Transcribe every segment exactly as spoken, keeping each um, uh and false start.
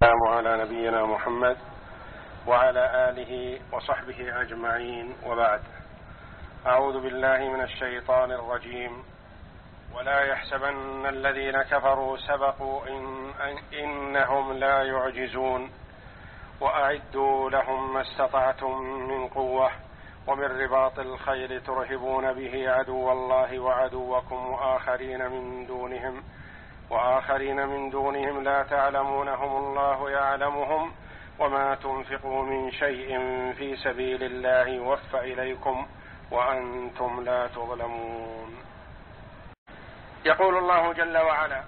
السلام على نبينا محمد وعلى آله وصحبه أجمعين، وبعد. أعوذ بالله من الشيطان الرجيم. ولا يحسبن الذين كفروا سبقوا إن إنهم لا يعجزون وأعدوا لهم ما استطعتم من قوة ومن رباط الخيل ترهبون به عدو الله وعدوكم وآخرين من دونهم وآخرين من دونهم لا تعلمونهم الله يعلمهم وما تنفقوا من شيء في سبيل الله يوفى إليكم وأنتم لا تظلمون. يقول الله جل وعلا: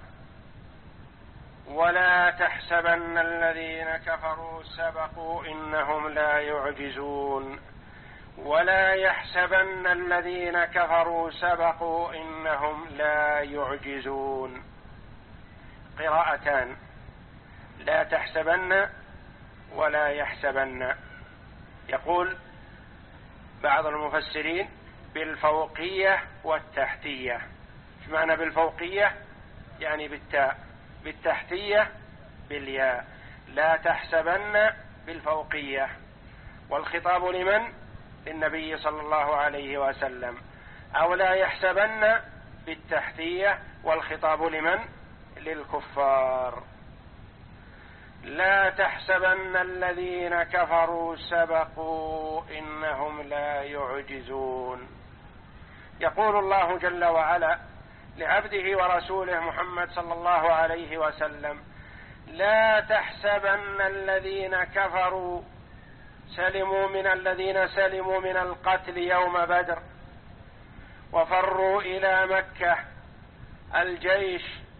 ولا تحسبن الذين كفروا سبقوا إنهم لا يعجزون. ولا يحسبن الذين كفروا سبقوا إنهم لا يعجزون. قراءتان: لا تحسبن ولا يحسبن. يقول بعض المفسرين بالفوقية والتحتية. ايش معنى بالفوقية؟ يعني بالتاء، بالتحتية بالياء. لا تحسبن بالفوقية، والخطاب لمن؟ للنبي صلى الله عليه وسلم. أو لا يحسبن بالتحتية، والخطاب لمن؟ للكفار. لا تحسبن الذين كفروا سبقوا إنهم لا يعجزون. يقول الله جل وعلا لعبده ورسوله محمد صلى الله عليه وسلم: لا تحسبن الذين كفروا سلموا من الذين سلموا من القتل يوم بدر وفروا إلى مكة الجيش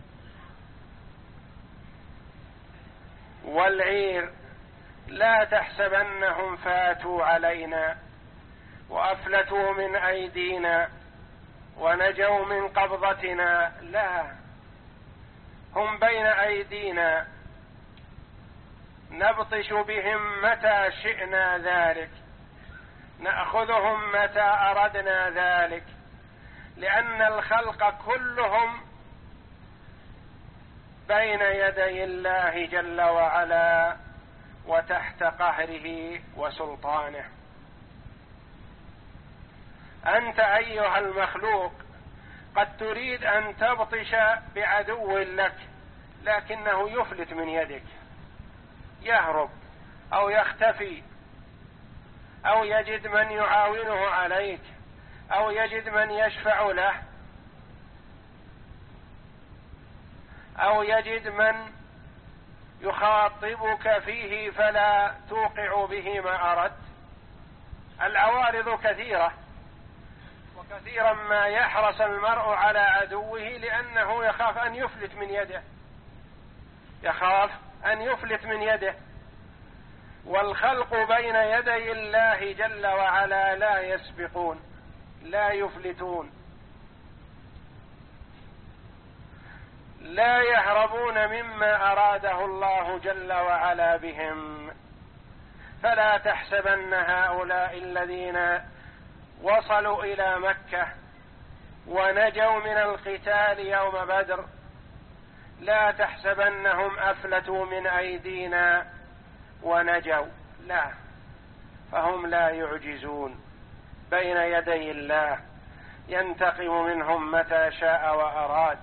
والعير، لا تحسبنهم فاتوا علينا وأفلتوا من أيدينا ونجوا من قبضتنا، لا، هم بين أيدينا نبطش بهم متى شئنا ذلك، نأخذهم متى أردنا ذلك، لأن الخلق كلهم بين يدي الله جل وعلا وتحت قهره وسلطانه. أنت أيها المخلوق قد تريد أن تبطش بعدو لك، لكنه يفلت من يدك، يهرب أو يختفي، أو يجد من يعاونه عليك، أو يجد من يشفع له، أو يجد من يخاطبك فيه فلا توقع به ما أردت. العوارض كثيرة، وكثيرا ما يحرص المرء على عدوه لأنه يخاف أن يفلت من يده، يخاف أن يفلت من يده. والخلق بين يدي الله جل وعلا لا يسبقون، لا يفلتون، لا يهربون مما أراده الله جل وعلا بهم. فلا تحسبن هؤلاء الذين وصلوا إلى مكة ونجوا من القتال يوم بدر، لا تحسبنهم أفلتوا من أيدينا ونجوا، لا، فهم لا يعجزون، بين يدي الله ينتقم منهم متى شاء وأراد.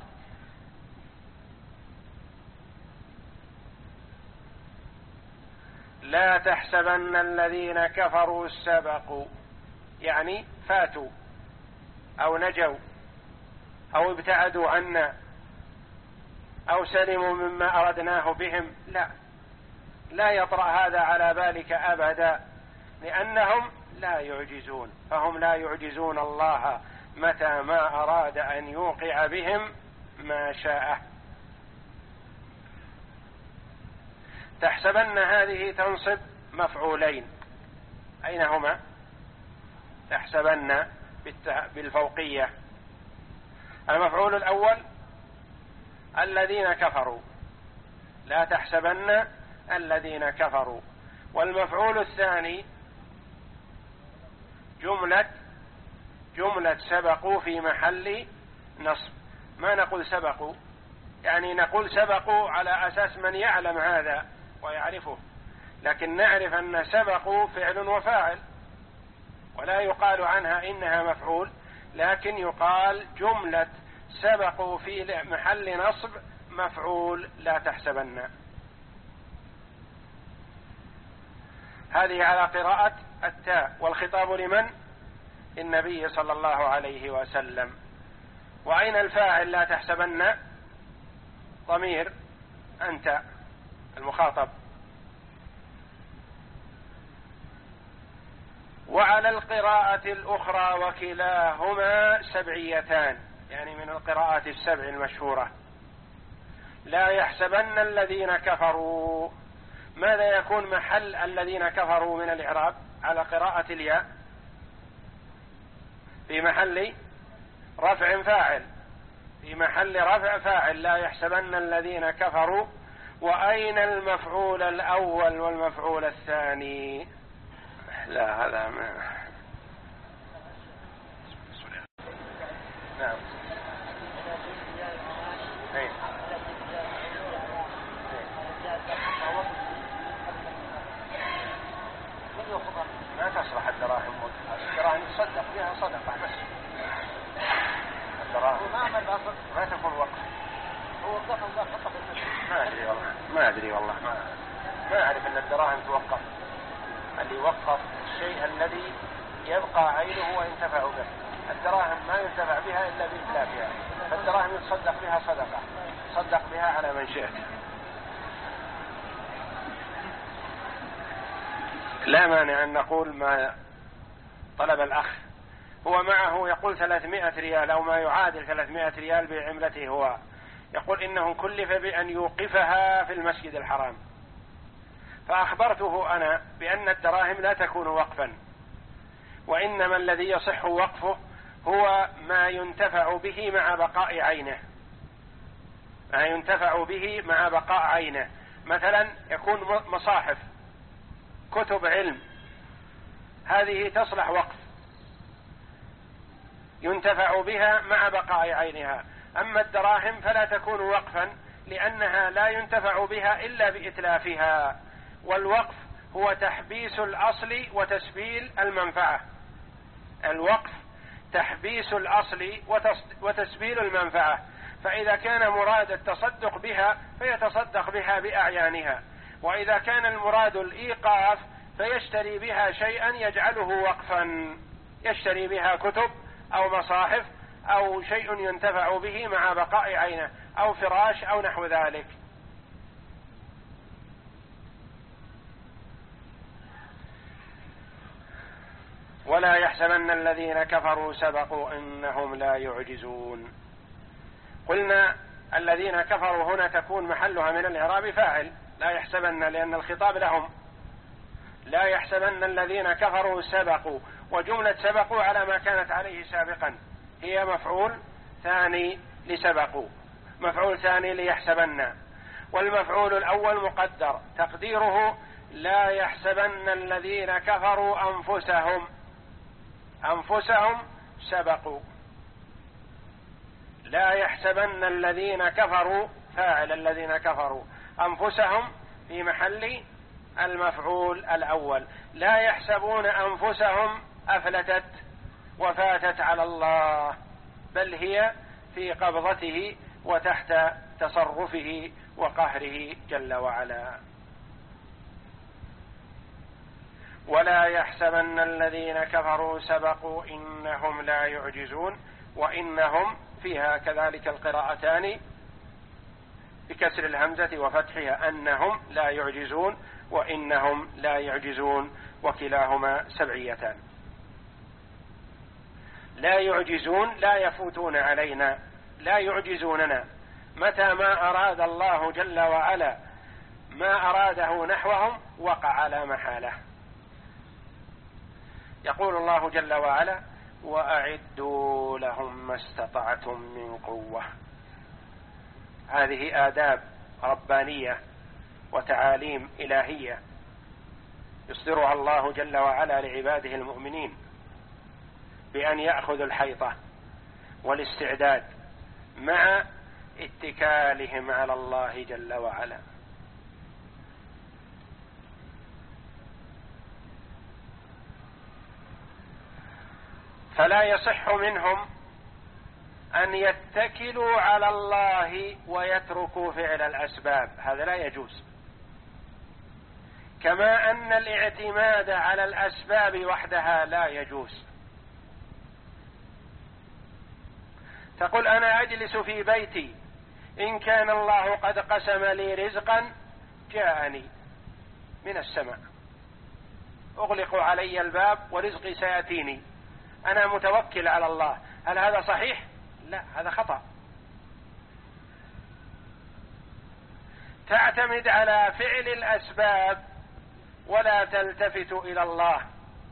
لا تحسبن الذين كفروا سبقوا، يعني فاتوا أو نجوا أو ابتعدوا عنا أو سلموا مما أردناه بهم، لا، لا يطرأ هذا على بالك أبدا، لأنهم لا يعجزون، فهم لا يعجزون الله متى ما أراد أن يوقع بهم ما شاء. تحسبن هذه تنصب مفعولين، أين هما؟ تحسبن بالفوقية. المفعول الأول الذين كفروا، لا تحسبن الذين كفروا. والمفعول الثاني جملة جملة سبقوا في محل نصب. ما نقول سبقوا، يعني نقول سبقوا على أساس من يعلم هذا، ويعرفه، لكن نعرف أن سبقوا فعل وفاعل، ولا يقال عنها إنها مفعول، لكن يقال جملة سبقوا في محل نصب مفعول لا تحسبن. هذه على قراءة التاء، والخطاب لمن؟ النبي صلى الله عليه وسلم. وأين الفاعل لا تحسبن؟ ضمير أنت المخاطب. وعلى القراءة الأخرى وكلاهما سبعيتان، يعني من القراءات السبع المشهورة. لا يحسبن الذين كفروا، ماذا يكون محل الذين كفروا من الإعراب على قراءة الياء؟ في محل رفع فاعل، في محل رفع فاعل لا يحسبن الذين كفروا. وأين المفعول الأول والمفعول الثاني؟ لا هذا ما نعم أي. ما تصلح الدراهم، الدراهم تصدق بها صدقة بس، الدراهم ما تكون وقف. ما أدري والله، ما أدري والله ما ما أعرف أن الدراهم توقف. اللي يوقف الشيء الذي يبقى عينه وينتفع به، الدراهم ما ينتفع بها إلا بإتلافها، فالدراهم يتصدق بها صدقة، صدق بها على من شئت. لا مانع أن نقول ما طلب الأخ، هو معه يقول ثلاثمائة ريال أو ما يعادل ثلاثمائة ريال بعملته، هو يقول إنه كلف بأن يوقفها في المسجد الحرام، فأخبرته أنا بأن الدراهم لا تكون وقفا، وإنما الذي يصح وقفه هو ما ينتفع به مع بقاء عينه، ما ينتفع به مع بقاء عينه. مثلا يكون مصاحف كتب علم، هذه تصلح وقف ينتفع بها مع بقاء عينها. أما الدراهم فلا تكون وقفا لأنها لا ينتفع بها إلا بإتلافها، والوقف هو تحبيس الأصل وتسبيل المنفعة. الوقف تحبيس الأصل وتسبيل المنفعة، فإذا كان مراد التصدق بها فيتصدق بها بأعيانها، وإذا كان المراد الإيقاف فيشتري بها شيئا يجعله وقفا، يشتري بها كتب أو مصاحف أو شيء ينتفع به مع بقاء عينه أو فراش أو نحو ذلك. ولا يحسبن الذين كفروا سبقوا إنهم لا يعجزون. قلنا الذين كفروا هنا تكون محلها من الإعراب فاعل، لا يحسبن لأن الخطاب لهم. لا يحسبن الذين كفروا سبقوا، وجملة سبقوا على ما كانت عليه سابقا هي مفعول ثاني لسبقوا، مفعول ثاني ليحسبن، والمفعول الأول مقدر تقديره لا يحسبن الذين كفروا أنفسهم، أنفسهم سبقوا. لا يحسبن الذين كفروا فاعل الذين كفروا، أنفسهم في محل المفعول الأول. لا يحسبون أنفسهم أفلتت وفاتت على الله، بل هي في قبضته وتحت تصرفه وقهره جل وعلا. ولا يحسبن الذين كفروا سبقوا إنهم لا يعجزون، وإنهم فيها كذلك القراءتان بكسر الهمزة وفتحها، أنهم لا يعجزون وإنهم لا يعجزون، وكلاهما سبعيتان. لا يعجزون لا يفوتون علينا، لا يعجزوننا، متى ما أراد الله جل وعلا ما أراده نحوهم وقع على محاله. يقول الله جل وعلا وأعدوا لهم ما استطعتم من قوة. هذه آداب ربانية وتعاليم إلهية يصدرها الله جل وعلا لعباده المؤمنين بأن يأخذوا الحيطة والاستعداد مع اتكالهم على الله جل وعلا. فلا يصح منهم أن يتكلوا على الله ويتركوا فعل الأسباب، هذا لا يجوز. كما أن الاعتماد على الأسباب وحدها لا يجوز. تقول أنا أجلس في بيتي، إن كان الله قد قسم لي رزقا جاءني من السماء، أغلق علي الباب ورزقي سيأتيني، أنا متوكل على الله، هل هذا صحيح؟ لا، هذا خطأ. تعتمد على فعل الأسباب ولا تلتفت إلى الله،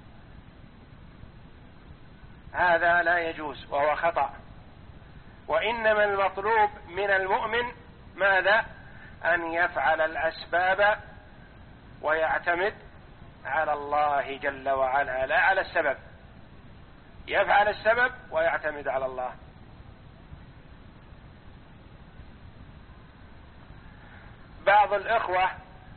هذا لا يجوز وهو خطأ. وإنما المطلوب من المؤمن ماذا؟ أن يفعل الأسباب ويعتمد على الله جل وعلا، لا على السبب، يفعل السبب ويعتمد على الله. بعض الإخوة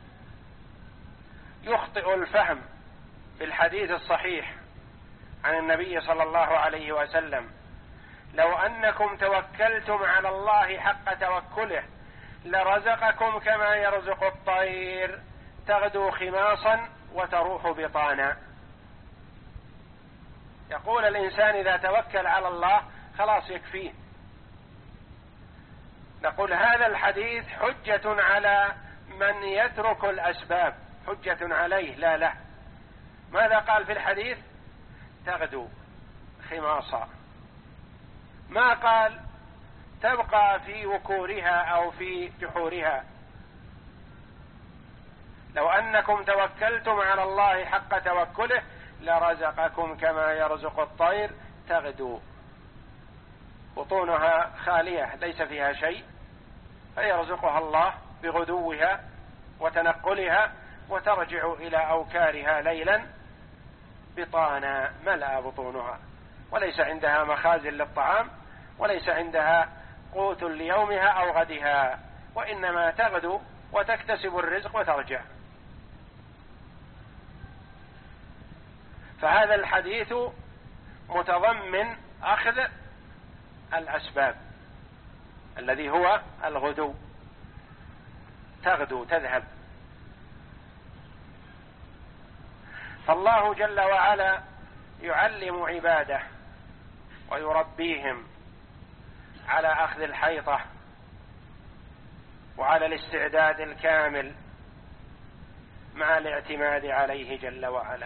يخطئ الفهم بالحديث الصحيح عن النبي صلى الله عليه وسلم: لو أنكم توكلتم على الله حق توكله لرزقكم كما يرزق الطير تغدو خماصا وتروح بطانا. يقول الإنسان إذا توكل على الله خلاص يكفيه. نقول هذا الحديث حجة على من يترك الأسباب، حجة عليه لا له. ماذا قال في الحديث؟ تغدو خماصا، ما قال تبقى في وكورها أو في جحورها. لو أنكم توكلتم على الله حق توكله لرزقكم كما يرزق الطير تغدو، بطونها خالية ليس فيها شيء، فيرزقها الله بغدوها وتنقلها وترجع إلى أوكارها ليلا بطانا ملأ بطونها، وليس عندها مخازن للطعام، وليس عندها قوت ليومها أو غدها، وإنما تغدو وتكتسب الرزق وترجع. فهذا الحديث متضمن أخذ الأسباب الذي هو الغدو، تغدو تذهب. فالله جل وعلا يعلم عباده ويربيهم على أخذ الحيطة وعلى الاستعداد الكامل مع الاعتماد عليه جل وعلا.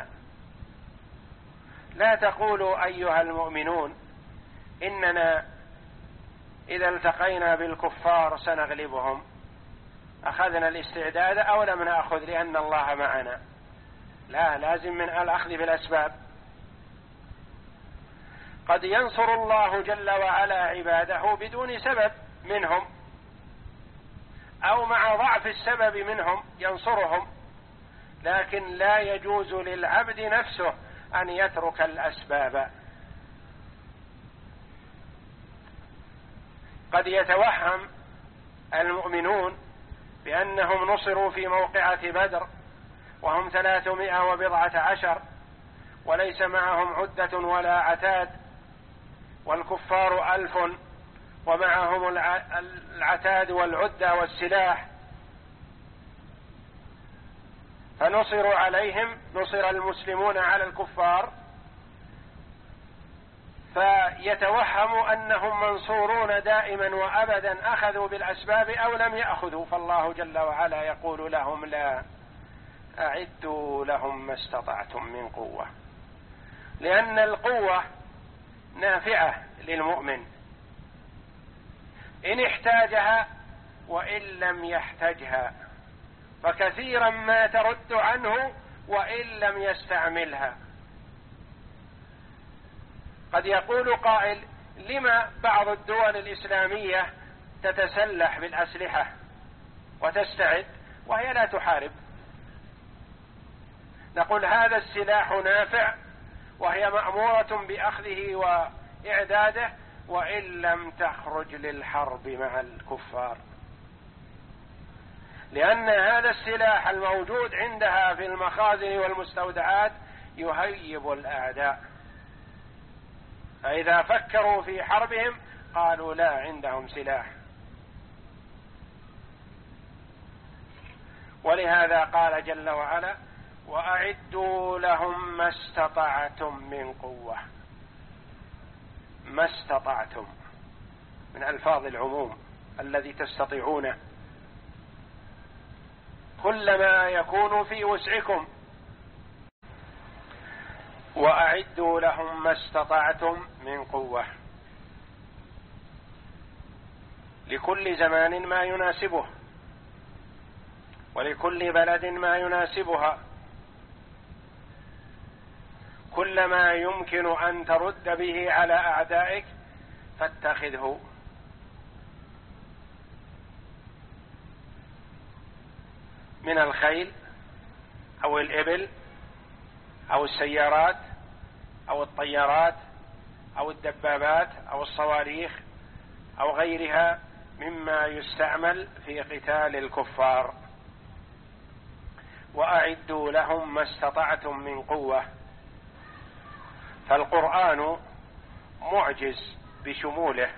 لا تقولوا أيها المؤمنون إننا إذا التقينا بالكفار سنغلبهم، أخذنا الاستعداد أو لم نأخذ لأن الله معنا. لا، لازم من الأخذ بالأسباب. قد ينصر الله جل وعلا عباده بدون سبب منهم، أو مع ضعف السبب منهم ينصرهم، لكن لا يجوز للعبد نفسه أن يترك الأسباب. قد يتوهم المؤمنون بأنهم نصروا في موقعة بدر وهم ثلاثمائة وبضعة عشر وليس معهم عدة ولا عتاد، والكفار ألف ومعهم العتاد والعدة والسلاح، فنصروا عليهم، نصر المسلمون على الكفار، فيتوهم أنهم منصورون دائما وأبدا أخذوا بالأسباب أو لم يأخذوا. فالله جل وعلا يقول لهم: لا، أعدوا لهم ما استطعتم من قوة، لأن القوة نافعة للمؤمن إن احتاجها وإن لم يحتاجها، فكثيرا ما ترد عنه وإن لم يستعملها. قد يقول قائل: لما بعض الدول الإسلامية تتسلح بالأسلحة وتستعد وهي لا تحارب؟ نقول هذا السلاح نافع وهي مأمورة بأخذه وإعداده وإن لم تخرج للحرب مع الكفار، لأن هذا السلاح الموجود عندها في المخازن والمستودعات يهيب الأعداء، فإذا فكروا في حربهم قالوا لا عندهم سلاح. ولهذا قال جل وعلا: وأعدوا لهم ما استطعتم من قوة. ما استطعتم من ألفاظ العموم الذي تستطيعونه، كلما يكون في وسعكم. وأعدوا لهم ما استطعتم من قوة، لكل زمان ما يناسبه، ولكل بلد ما يناسبها. كلما يمكن أن ترد به على أعدائك فاتخذه. من الخيل أو الإبل أو السيارات أو الطيارات أو الدبابات أو الصواريخ أو غيرها مما يستعمل في قتال الكفار. وأعدوا لهم ما استطعتم من قوة. فالقرآن معجز بشموله.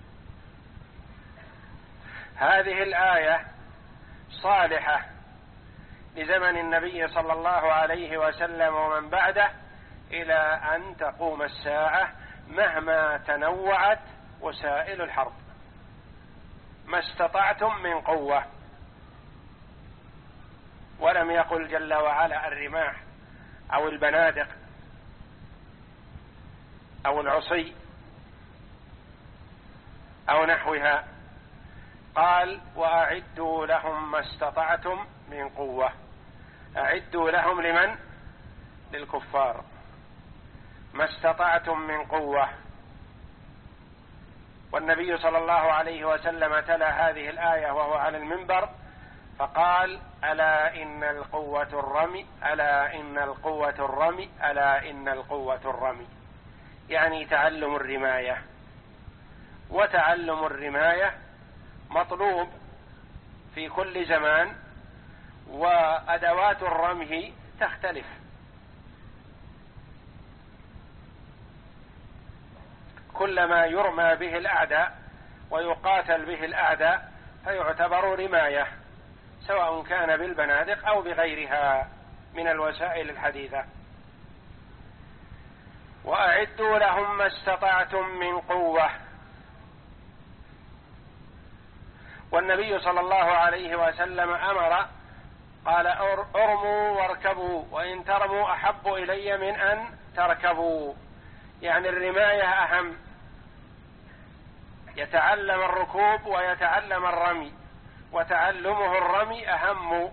هذه الآية صالحة لزمن النبي صلى الله عليه وسلم ومن بعده إلى أن تقوم الساعة مهما تنوعت وسائل الحرب. ما استطعتم من قوة. ولم يقل جل وعلا الرماح أو البنادق أو العصي أو نحوها. قال: وأعدوا لهم ما استطعتم من قوة. أعدوا لهم لمن؟ للكفار. ما استطعتم من قوة. والنبي صلى الله عليه وسلم تلا هذه الآية وهو على المنبر فقال: ألا إن القوة الرمي، ألا إن القوة الرمي، ألا إن القوة الرمي. يعني تعلم الرماية. وتعلم الرماية مطلوب في كل زمان، وأدوات الرمي تختلف. كلما يرمى به الأعداء ويقاتل به الأعداء فيعتبر رماية، سواء كان بالبنادق أو بغيرها من الوسائل الحديثة. وأعدوا لهم ما استطعتم من قوة. والنبي صلى الله عليه وسلم أمر قال: ارموا واركبوا، وإن ترموا أحب إلي من أن تركبوا. يعني الرماية أهم. يتعلم الركوب ويتعلم الرمي، وتعلمه الرمي أهم.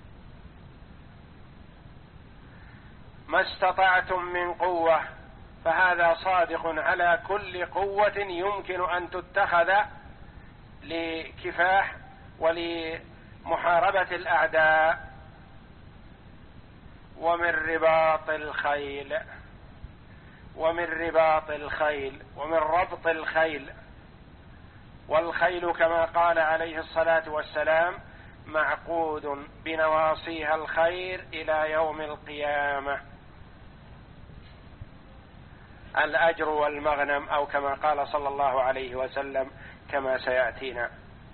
ما استطعتم من قوة، فهذا صادق على كل قوة يمكن أن تتخذ لكفاح ولمحاربة الأعداء. ومن رباط الخيل، ومن رباط الخيل، ومن ربط الخيل. والخيل كما قال عليه الصلاة والسلام: معقود بنواصيها الخير إلى يوم القيامة. الأجر والمغنم، أو كما قال صلى الله عليه وسلم كما سيأتينا.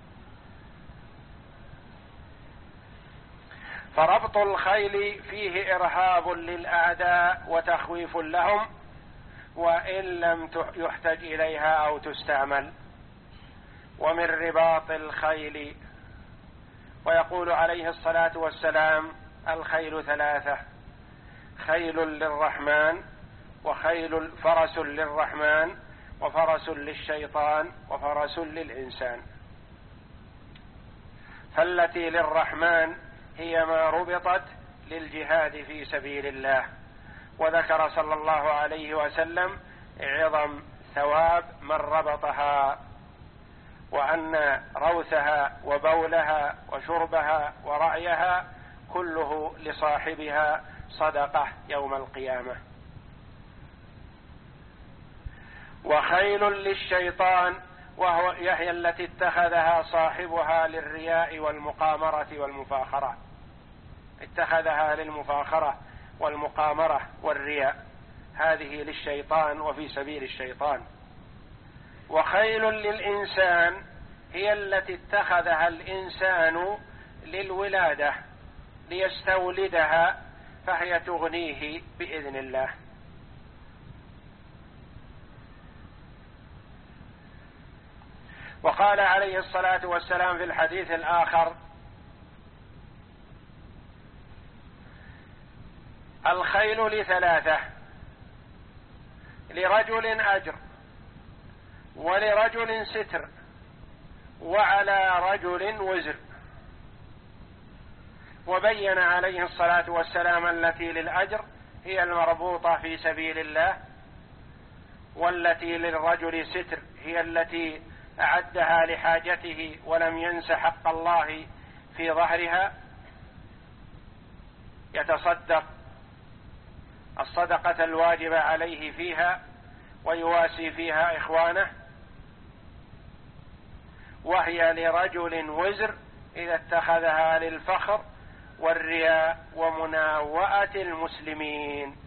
فربط الخيل فيه إرهاب للأعداء وتخويف لهم، وإن لم يحتج إليها أو تستعمل. ومن رباط الخيل. ويقول عليه الصلاة والسلام: الخيل ثلاثة: خيل للرحمن، وخيل فرس للرحمن، وفرس للشيطان، وفرس للإنسان. فالتي للرحمن هي ما ربطت للجهاد في سبيل الله. وذكر صلى الله عليه وسلم عظم ثواب من ربطها، وأن روثها وبولها وشربها ورعيها كله لصاحبها صدقة يوم القيامة. وخيل للشيطان، وهو هي التي اتخذها صاحبها للرياء والمقامرة والمفاخرة. اتخذها للمفاخرة والمقامرة والرياء، هذه للشيطان وفي سبيل الشيطان. وخيل للإنسان هي التي اتخذها الإنسان للولادة ليستولدها، فهي تغنيه بإذن الله. وقال عليه الصلاة والسلام في الحديث الآخر: الخيل لثلاثة: لرجل أجر، ولرجل ستر، وعلى رجل وزر. وبين عليه الصلاة والسلام التي للأجر هي المربوطة في سبيل الله، والتي للرجل ستر هي التي أعدها لحاجته ولم ينس حق الله في ظهرها، يتصدق الصدقة الواجبة عليه فيها ويواسي فيها إخوانه. وهي لرجل وزر إذا اتخذها للفخر والرياء ومناوئة المسلمين.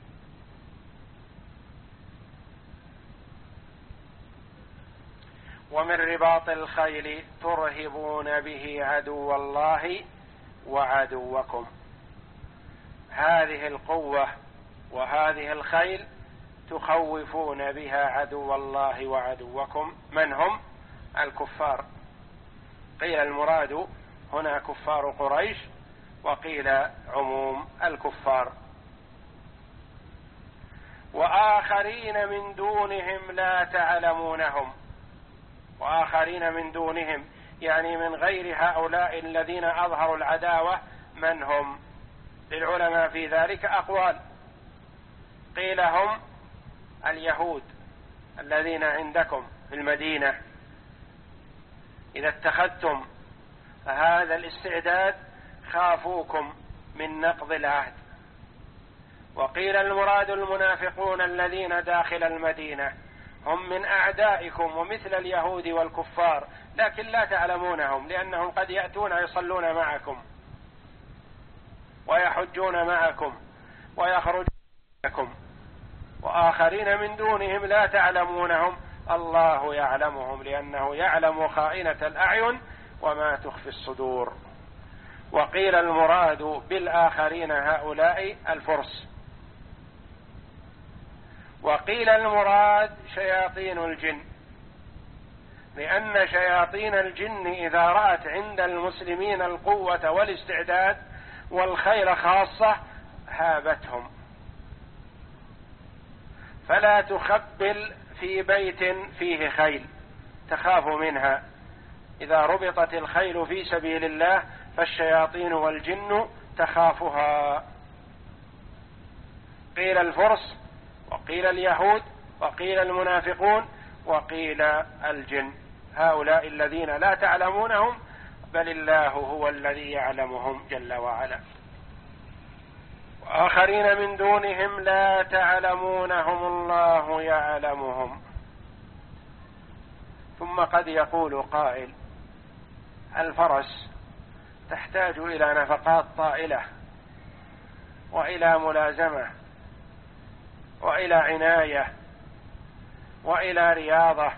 ومن رباط الخيل ترهبون به عدو الله وعدوكم. هذه القوة وهذه الخيل تخوفون بها عدو الله وعدوكم. من هم؟ الكفار. قيل المراد هنا كفار قريش، وقيل عموم الكفار. وآخرين من دونهم لا تعلمونهم. وآخرين من دونهم يعني من غير هؤلاء الذين أظهروا العداوة. من هم؟ للعلماء في ذلك أقوال. قيل هم اليهود الذين عندكم في المدينة إذا اتخذتم هذا الاستعداد خافوكم من نقض العهد. وقيل المراد المنافقون الذين داخل المدينة، هم من أعدائكم ومثل اليهود والكفار، لكن لا تعلمونهم لأنهم قد يأتون يصلون معكم ويحجون معكم ويخرجون معكم. وآخرين من دونهم لا تعلمونهم، الله يعلمهم لأنه يعلم خائنة الأعين وما تخفي الصدور. وقيل المراد بالآخرين هؤلاء الفرس. وقيل المراد شياطين الجن، لأن شياطين الجن إذا رأت عند المسلمين القوة والاستعداد والخيل خاصة هابتهم، فلا تخبل في بيت فيه خيل، تخاف منها. إذا ربطت الخيل في سبيل الله فالشياطين والجن تخافها. قيل الفرس، وقيل اليهود، وقيل المنافقون، وقيل الجن، هؤلاء الذين لا تعلمونهم بل الله هو الذي يعلمهم جل وعلا. وآخرين من دونهم لا تعلمونهم الله يعلمهم. ثم قد يقول قائل: الفرس تحتاج إلى نفقات طائلة وإلى ملازمة وإلى عناية وإلى رياضة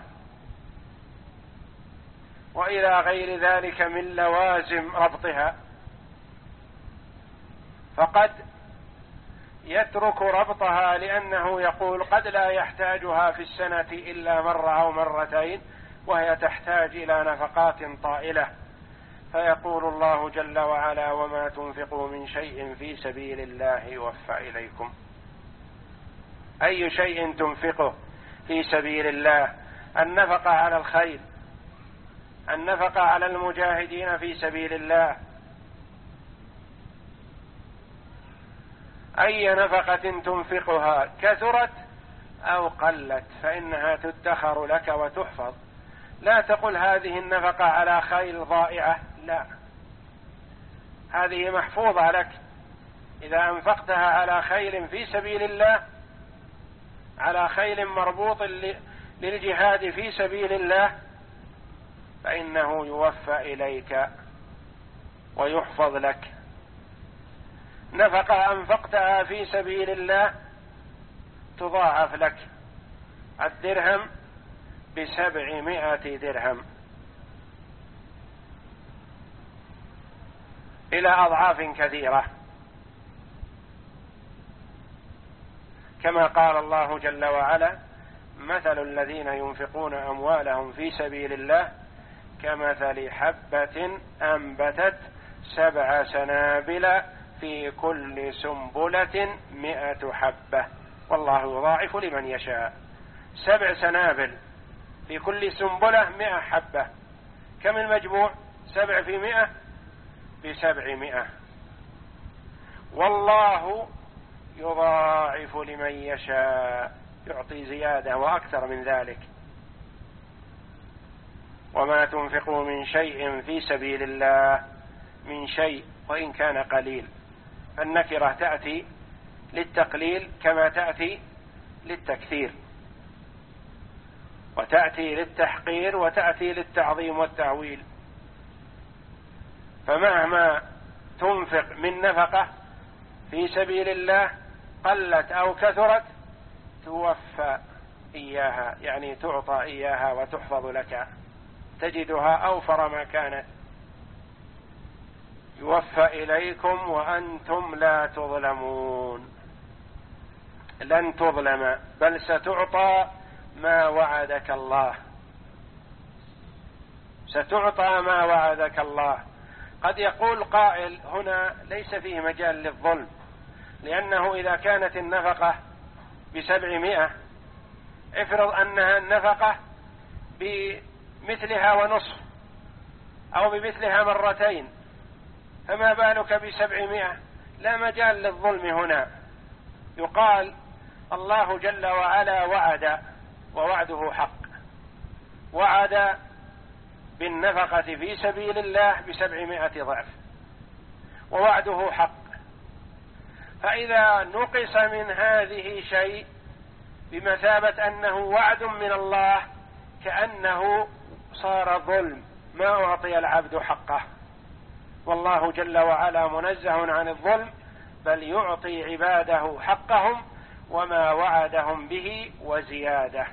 وإلى غير ذلك من لوازم ربطها، فقد يترك ربطها لأنه يقول قد لا يحتاجها في السنة إلا مرة أو مرتين، وهي تحتاج إلى نفقات طائلة. فيقول الله جل وعلا: وما تنفقوا من شيء في سبيل الله يوفى إليكم. أي شيء تنفقه في سبيل الله؟ النفقة على الخيل، النفقة على المجاهدين في سبيل الله. أي نفقة تنفقها كثرت أو قلت فإنها تدخر لك وتحفظ. لا تقل هذه النفقة على خيل ضائعة، لا، هذه محفوظة لك. إذا أنفقتها على خيل في سبيل الله، على خيل مربوط للجهاد في سبيل الله، فإنه يوفى إليك ويحفظ لك. نفقة أنفقتها في سبيل الله تضاعف لك الدرهم بسبعمائة درهم إلى أضعاف كثيرة، كما قال الله جل وعلا: مثل الذين ينفقون أموالهم في سبيل الله كمثل حبة أنبتت سبع سنابل في كل سنبلة مئة حبة والله يضاعف لمن يشاء. سبع سنابل في كل سنبلة مئة حبة، كم المجموع؟ سبع في مئة بسبعمائة. والله يضاعف لمن يشاء، يعطي زيادة وأكثر من ذلك. وما تنفقوا من شيء في سبيل الله، من شيء وإن كان قليل، النكرة تأتي للتقليل كما تأتي للتكثير، وتأتي للتحقير وتأتي للتعظيم والتعويل. فمهما تنفق من نفقة في سبيل الله قلت أو كثرت توفى إياها، يعني تعطى إياها وتحفظ لك، تجدها أوفر ما كانت. يوفى إليكم وأنتم لا تظلمون، لن تظلم، بل ستعطى ما وعدك الله، ستعطى ما وعدك الله. قد يقول قائل: هنا ليس فيه مجال للظلم، لأنه إذا كانت النفقة بسبعمائة، افرض أنها النفقة بمثلها ونصف أو بمثلها مرتين، فما بالك بسبعمائة؟ لا مجال للظلم هنا. يقال: الله جل وعلا وعد، ووعده حق، وعد بالنفقة في سبيل الله بسبعمائة ضعف، ووعده حق. فإذا نقص من هذه شيء بمثابة أنه وعد من الله، كأنه صار ظلم، ما أعطي العبد حقه. والله جل وعلا منزه عن الظلم، بل يعطي عباده حقهم وما وعدهم به وزيادة.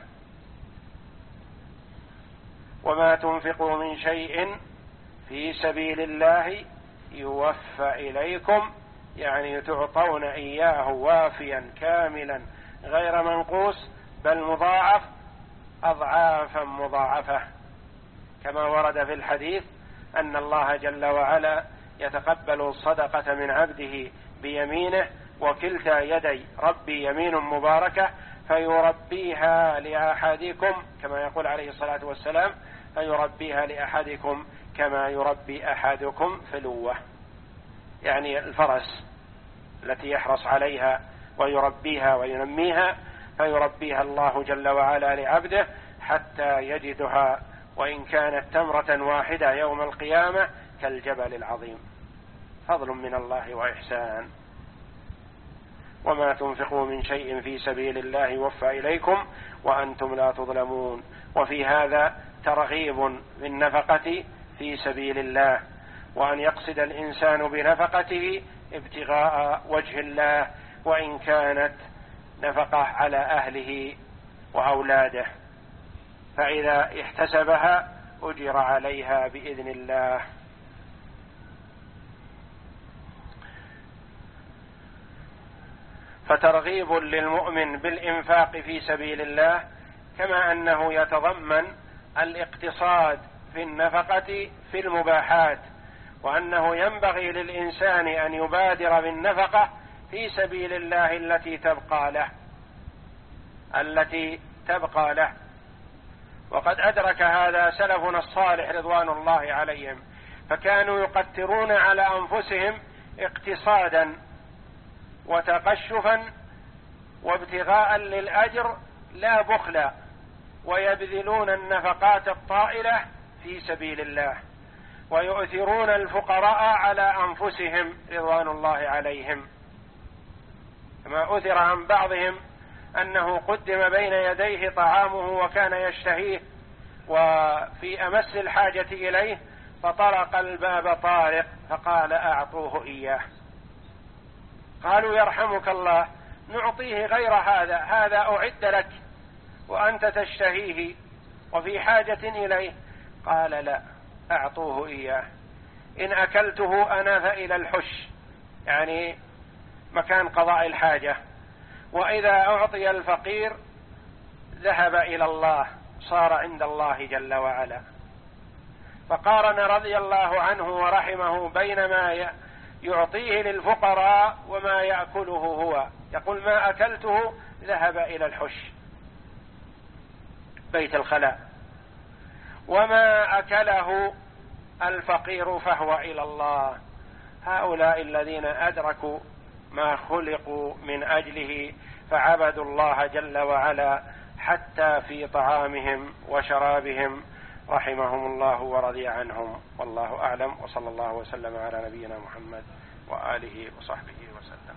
وما تنفقوا من شيء في سبيل الله يوفى إليكم، يعني تعطون إياه وافيا كاملا غير منقوص، بل مضاعف أضعافا مضاعفة، كما ورد في الحديث أن الله جل وعلا يتقبل الصدقة من عبده بيمينه، وكلتا يدي ربي يمين مباركة، فيربيها لأحدكم كما يقول عليه الصلاة والسلام: فيربيها لأحدكم كما يربي أحدكم فلوة، يعني الفرس التي يحرص عليها ويربيها وينميها، فيربيها الله جل وعلا لعبده حتى يجدها، وإن كانت تمرة واحدة يوم القيامة كالجبل العظيم. فضل من الله وإحسان. وما تنفقوا من شيء في سبيل الله يوفى إليكم وأنتم لا تظلمون. وفي هذا ترغيب بالنفقة في سبيل الله، وأن يقصد الإنسان بنفقته ابتغاء وجه الله، وإن كانت نفقة على أهله وأولاده، فإذا احتسبها أجر عليها بإذن الله. فترغيب للمؤمن بالإنفاق في سبيل الله، كما أنه يتضمن الاقتصاد في النفقة في المباحات، وأنه ينبغي للإنسان أن يبادر بالنفقة في سبيل الله التي تبقى له التي تبقى له وقد أدرك هذا سلفنا الصالح رضوان الله عليهم، فكانوا يقترون على أنفسهم اقتصادا وتقشفا وابتغاء للأجر لا بخلا، ويبذلون النفقات الطائلة في سبيل الله، ويؤثرون الفقراء على أنفسهم رضوان الله عليهم. كما أثر عن بعضهم أنه قدم بين يديه طعامه وكان يشتهيه وفي أمس الحاجة إليه، فطرق الباب طارق فقال: أعطوه إياه. قالوا: يرحمك الله، نعطيه غير هذا، هذا أعد لك وأنت تشتهيه وفي حاجة إليه؟ قال لا، أعطوه إياه، إن أكلته أنا فإلى الحش، يعني مكان قضاء الحاجة، وإذا أعطي الفقير ذهب إلى الله، صار عند الله جل وعلا. فقارن رضي الله عنه ورحمه بين ما يعطيه للفقراء وما يأكله هو، يقول ما أكلته ذهب إلى الحش بيت الخلاء، وما أكله الفقير فهو إلى الله. هؤلاء الذين أدركوا ما خلقوا من أجله فعبدوا الله جل وعلا حتى في طعامهم وشرابهم، رحمهم الله ورضي عنهم، والله أعلم، وصلى الله وسلم على نبينا محمد وآله وصحبه وسلم.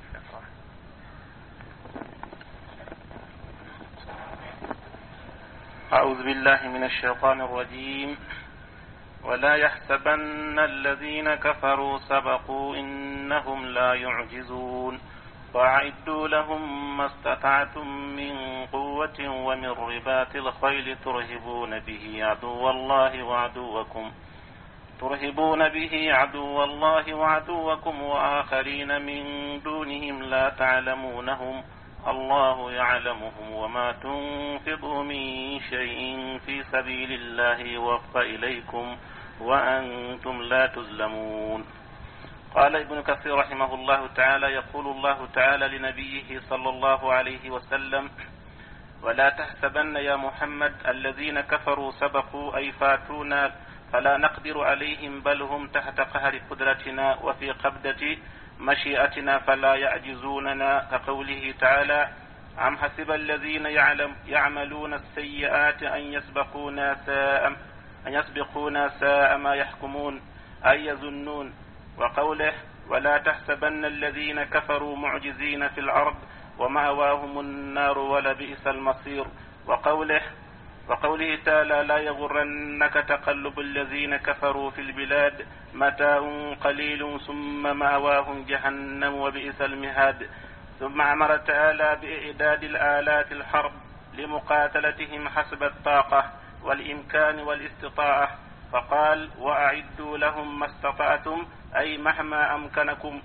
أعوذ بالله من الشيطان الرجيم. ولا يحسبن الذين كفروا سبقوا إنهم لا يعجزون وأعدوا لهم ما استطعتم من قوة ومن رباط الخيل ترهبون به عدو الله وعدوكم ترهبون به عدو الله وعدوكم وآخرين من دونهم لا تعلمونهم الله يعلمهم وما تنفقوا من شيء في سبيل الله يوفى إليكم وأنتم لا تظلمون. قال ابن كثير رحمه الله تعالى: يقول الله تعالى لنبيه صلى الله عليه وسلم: ولا تحسبن يا محمد الذين كفروا سبقوا أي فاتونا فلا نقدر عليهم، بل هم تحت قهر قدرتنا وفي قبضة مشيئتنا فلا يعجزوننا، كقوله تعالى: أم حسب الذين يعلم يعملون السيئات أن يسبقونا ساء أن يسبقونا ساء ما يحكمون أي يظنون. وقوله: ولا تحسبن الذين كفروا معجزين في الأرض ومأواهم النار ولبئس المصير. وقوله وقوله تعالى: لا يغرنك تقلب الذين كفروا في البلاد متاع قليل ثم مأواهم جهنم وبئس المهاد. ثم أمر تعالى بإعداد الآلات الحرب لمقاتلتهم حسب الطاقة والإمكان والاستطاعة، فقال: وأعدوا لهم ما استطعتم، أي مهما أمكنكم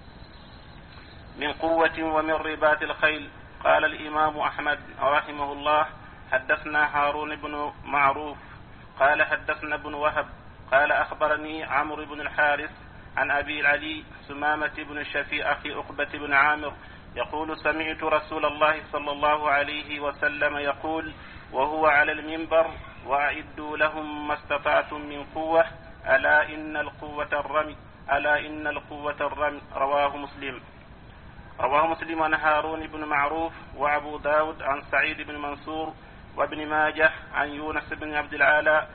من قوة ومن رباط الخيل. قال الإمام أحمد رحمه الله: حدثنا هارون بن معروف قال حدثنا ابن وهب قال أخبرني عمرو بن الحارث عن أبي العلي سمامة بن الشفيع أخي عقبة بن عامر يقول: سمعت رسول الله صلى الله عليه وسلم يقول وهو على المنبر: وأعدوا لهم ما استطعتم من قوة، ألا إن القوة الرمي ألا إن القوة الرمي. رواه مسلم رواه مسلم عن هارون بن معروف وأبو داود عن سعيد بن منصور وابن ماجه عن يونس بن عبد العالى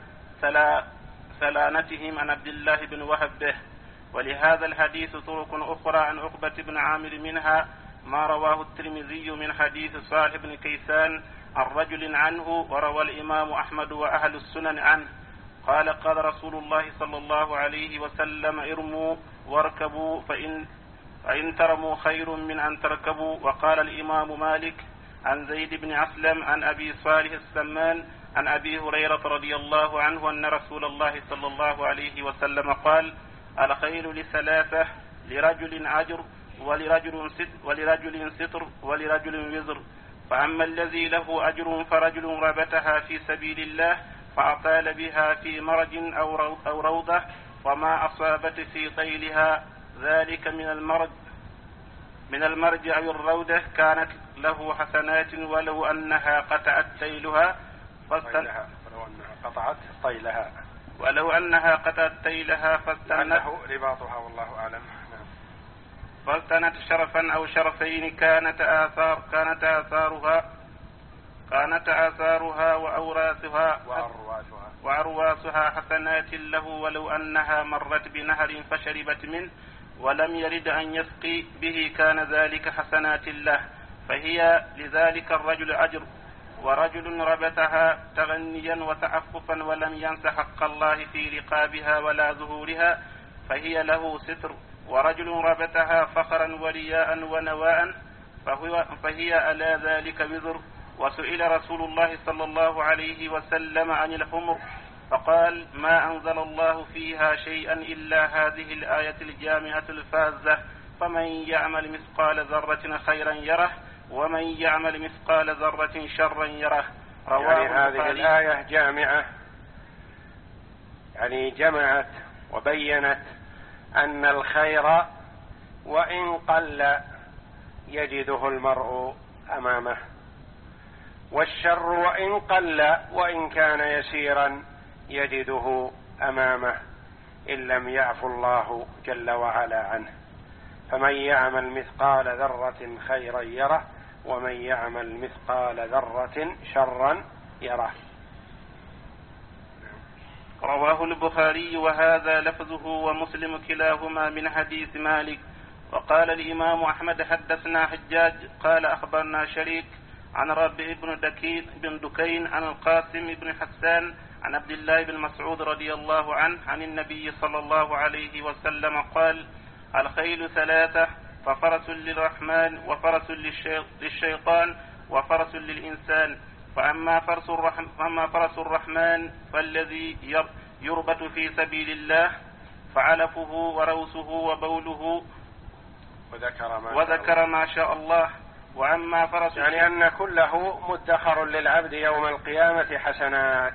سلانتهم عن عبد الله بن وهب به. ولهذا الحديث طرق أخرى عن عقبة بن عامر، منها ما رواه الترمذي من حديث صالح بن كيسان عن رجل عنه، وروى الإمام أحمد وأهل السنن عنه قال: قال رسول الله صلى الله عليه وسلم: ارموا واركبوا فإن, فإن ترموا خير من أن تركبوا. وقال الإمام مالك عن زيد بن أسلم عن أبي صالح السمان عن أبي هريرة رضي الله عنه أن رسول الله صلى الله عليه وسلم قال: الخيل لثلاثة: لرجل أجر ولرجل ستر ولرجل ستر ولرجل وزر. فأما الذي له أجر فرجل ربتها في سبيل الله فأطال بها في مرج أو روضة وما أصابت في طيلها ذلك من المرج من المرج أو الروضة كانت له حسنات ولو أنها قطعت طيلها فاستن... ولو أنها قطعت طيلها ولو أنها قطعت طيلها فاستنت رباطها والله أعلم. فاستنت شرفا أو شرفين كانت آثار كانت آثارها كانت آثارها وأوراسها وأرواسها وأرواسها حسنات له ولو أنها مرت بنهر فشربت منه ولم يرد أن يسقي به كان ذلك حسنات له، فهي لذلك الرجل أجر. ورجل ربتها تغنيا وتعففا ولم ينس حق الله في رقابها ولا ظهورها فهي له ستر. ورجل ربتها فخرا ورياء ونواء فهو فهي على ذلك وزر. وسئل رسول الله صلى الله عليه وسلم عن الحمر فقال ما أنزل الله فيها شيئا إلا هذه الآية الجامعة الفازة فمن يعمل مثقال ذرة خيرا يره ومن يعمل مثقال ذرة شرا يره. رواه يعني هذه الآية جامعة، يعني جمعت وبينت أن الخير وإن قل يجده المرء أمامه، والشر وإن قل وإن كان يسيرا يجده أمامه إن لم يعفو الله جل وعلا عنه. فمن يعمل مثقال ذرة خيرا يره ومن يعمل مثقال ذرة شرا يره. رواه البخاري وهذا لفظه ومسلم كلاهما من حديث مالك. وقال الإمام أحمد حدثنا حجاج قال أخبرنا شريك عن ربيع بن دكين بن دكين عن القاسم بن حسان عن عبد الله بن مسعود رضي الله عنه عن النبي صلى الله عليه وسلم قال الخيل ثلاثة ففرس للرحمن وفرس للشيطان وفرس للإنسان، فأما فرس الرحمن, فأما فرس الرحمن فالذي يربط في سبيل الله فعلفه وروسه وبوله وذكر ما, وذكر ما شاء الله. وأما فرس يعني أن كله مدخر للعبد يوم القيامة حسنات.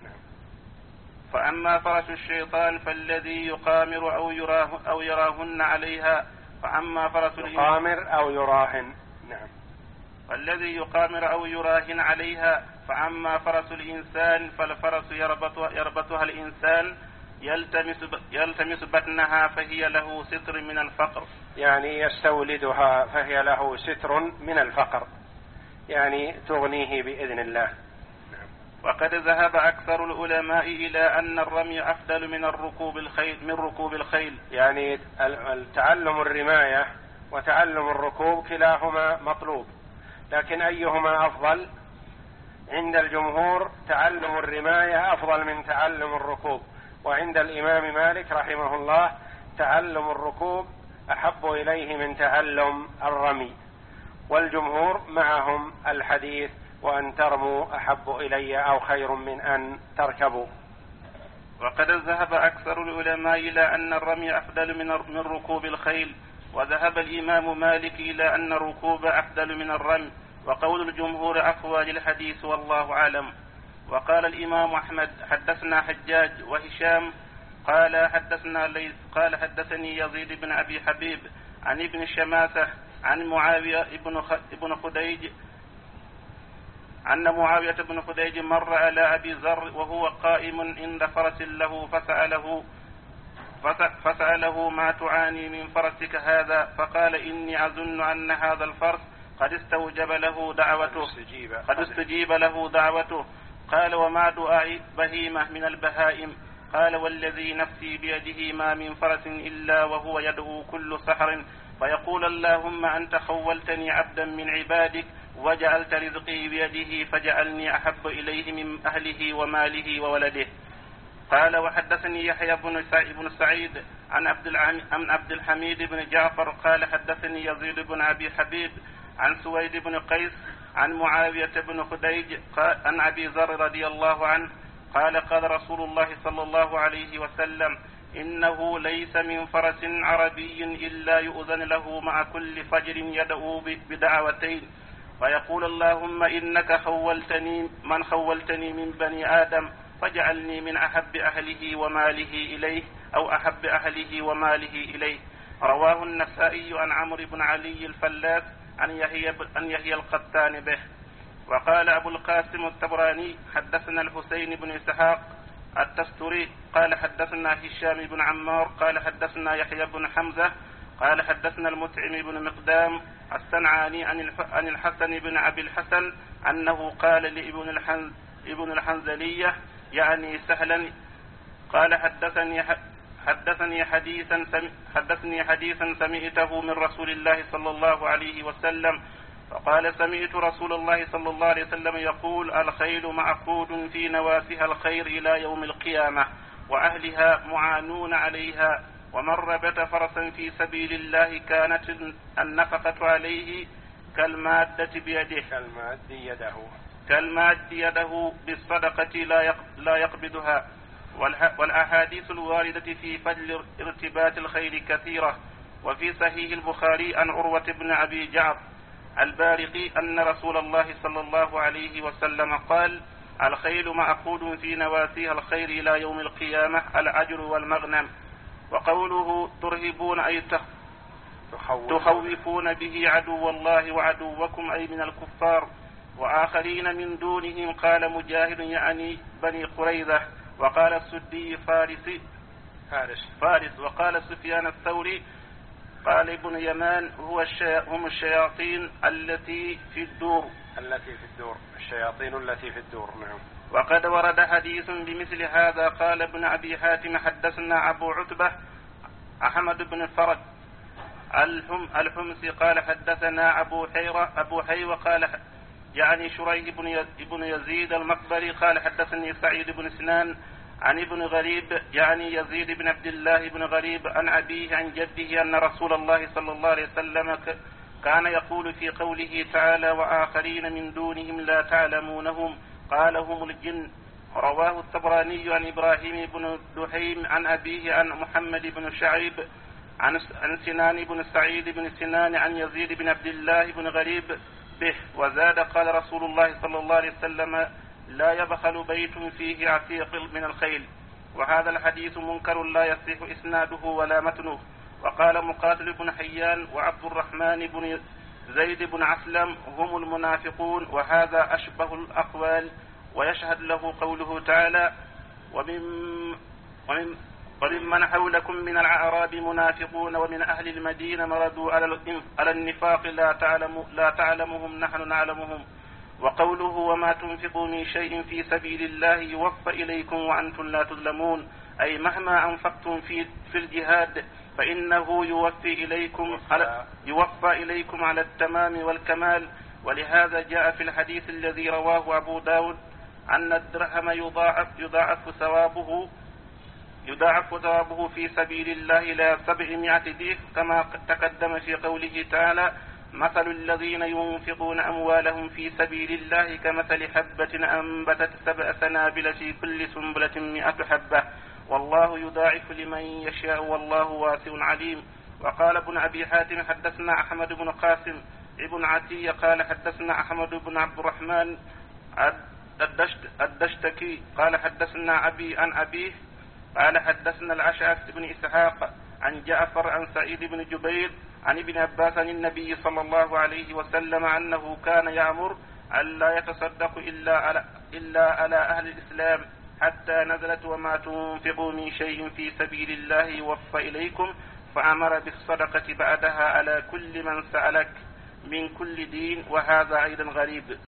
فأما فرس الشيطان فالذي يقامر أو يراه أو يراهن عليها. فأما فرس يقامر أو يراهن نعم فالذي يقامر أو يراهن عليها. فأما فرس الإنسان فالفرس يربط يربطها الإنسان يلتمس يلتمس بطنها فهي له ستر من الفقر، يعني يستولدها فهي له ستر من الفقر، يعني تغنيه بإذن الله. وقد ذهب أكثر العلماء إلى أن الرمي أفضل من الركوب الخيل من ركوب الخيل، يعني تعلم الرماية وتعلم الركوب كلاهما مطلوب، لكن أيهما أفضل؟ عند الجمهور تعلم الرماية أفضل من تعلم الركوب، وعند الإمام مالك رحمه الله تعلم الركوب أحب إليه من تعلم الرمي، والجمهور معهم الحديث وأن ترموا أحب إلي أو خير من أن تركبوا. وقد ذهب أكثر العلماء إلى أن الرمي أفضل من ركوب الخيل، وذهب الإمام مالك إلى أن الركوب أفضل من الرمي، وقول الجمهور أقوى للحديث والله أعلم. وقال الإمام أحمد حدثنا حجاج وهشام قال حدثنا ليث قال حدثني يزيد بن أبي حبيب عن ابن شماسة عن معاوية بن خديج أن معاوية بن خديج مر على أبي ذر وهو قائم عند فرس له فسأله فسأله ما تعاني من فرسك هذا؟ فقال إني أظن أن هذا الفرس قد استوجب له دعوته قد استجيب له دعوته. قال وما دعاء بهيمة من البهائم؟ قال والذي نفسي بيده ما من فرس إلا وهو يدعو كل سحر فيقول اللهم أنت خولتني عبدا من عبادك وجعلت رزقي بيده فجعلني أحب إليه من أهله وماله وولده. قال وحدثني يحيى بن سعيد عن عبد الحميد بن جعفر قال حدثني يزيد بن أبي حبيب عن سويد بن قيس عن معاوية بن خديج عن أبي ذر رضي الله عنه قال قال رسول الله صلى الله عليه وسلم إنه ليس من فرس عربي إلا يؤذن له مع كل فجر يدعو بدعوتين فيقول اللهم إنك خولتني من خولتني من بني آدم فاجعلني من أحب أهله وماله إليه أو أحب أهله وماله إليه. رواه النسائي عن عمرو بن علي الفلاس عن يحيى عن يحيى القطان به. وقال أبو القاسم الطبراني حدثنا الحسين بن إسحاق التستري قال حدثنا هشام بن عمار قال حدثنا يحيى بن حمزة قال حدثنا المطعم بن مقدام الصنعاني عن الحسن بن أبي الحسن أنه قال لابن الحنز ابن الحنزلية يعني سهلا قال حدثني حدثني حديثا حدثني حديثا سمعته من رسول الله صلى الله عليه وسلم فقال سمعت رسول الله صلى الله عليه وسلم يقول الخيل معقود في نواسها الخير إلى يوم القيامة وأهلها معانون عليها ومن ربط فرسا في سبيل الله كانت النفقة عليه كالمادة بيده كالماد يده كالماد يده بالصدقة لا يقبضها. والأحاديث الواردة في فضل ارتباط الخير كثيرة. وفي صحيح البخاري عن عروة بن أبي جعفر البارقي أن رسول الله صلى الله عليه وسلم قال: الخيل مأخوذ في نواسيها الخير إلى يوم القيامة الأجر والمغنم. وقوله ترهبون أي تخوفون به عدو الله وعدوكم أي من الكفار وآخرين من دونهم. قال مجاهد يعني بني قريظة. وقال السدي فارس فارس, فارس. وقال سفيان الثوري قال ابن يمان هو الشي... هم الشياطين التي في الدور التي في الدور الشياطين التي في الدور. نعم. وقد ورد حديث بمثل هذا. قال ابن أبي حاتم حدثنا أبو عتبة أحمد بن فرد الحم... الحمصي قال حدثنا أبو حيرة أبو حيوة قال يعني شريح بن يزيد المقبري قال حدثني سعيد بن سنان عن ابن غريب يعني يزيد بن عبد الله بن غريب عن أبيه عن جده أن رسول الله صلى الله عليه وسلم كان يقول في قوله تعالى: وآخرين من دونهم لا تعلمونهم قال هم الجن. رواه الطبراني عن إبراهيم بن دحيم عن أبيه عن محمد بن شعيب عن سنان بن سعيد بن سنان عن يزيد بن عبد الله بن غريب به. وزاد قال رسول الله صلى الله عليه وسلم: لا يبخل بيت فيه عتيق من الخيل. وهذا الحديث منكر لا يصح إسناده ولا متنه. وقال مقاتل بن حيان وعبد الرحمن بن زيد بن عسلم هم المنافقون. وهذا أشبه الأقوال. ويشهد له قوله تعالى: ومن ومن ومن حولكم من الأعراب منافقون ومن أهل المدينة مردوا على النفاق لا تعلم لا تعلمهم نحن نعلمهم. وقوله: وما تنفقوا من شيء في سبيل الله يوفى إليكم وأنتم لا تظلمون أي مهما أنفقتم في في الجهاد فإنه يوفي إليكم على يوفى إليكم على التمام والكمال. ولهذا جاء في الحديث الذي رواه أبو داود أن الدرهم يضاعف يضاعف ثوابه يضاعف ثوابه في سبيل الله إلى سبعمائة ضعف كما تقدم في قوله تعالى: مثل الذين ينفقون أموالهم في سبيل الله كمثل حبة أنبتت سبع سنابل في كل سنبلة مئة حبة والله يضاعف لمن يشاء والله واسع عليم. وقال ابن أبي حاتم حدثنا أحمد بن قاسم ابن عتية قال حدثنا أحمد بن عبد الرحمن الدشتكي قال حدثنا أبي عن أبيه قال حدثنا الأشعث بن إسحاق عن جعفر عن سعيد بن جبير عن ابن عباس عن النبي صلى الله عليه وسلم أنه كان يأمر أن لا يتصدق إلا على, إلا على أهل الإسلام حتى نزلت: وما تنفقوا من شيء في سبيل الله يوفى إليكم. فأمر بالصدقة بعدها على كل من سألك من كل دين. وهذا أيضا غريب.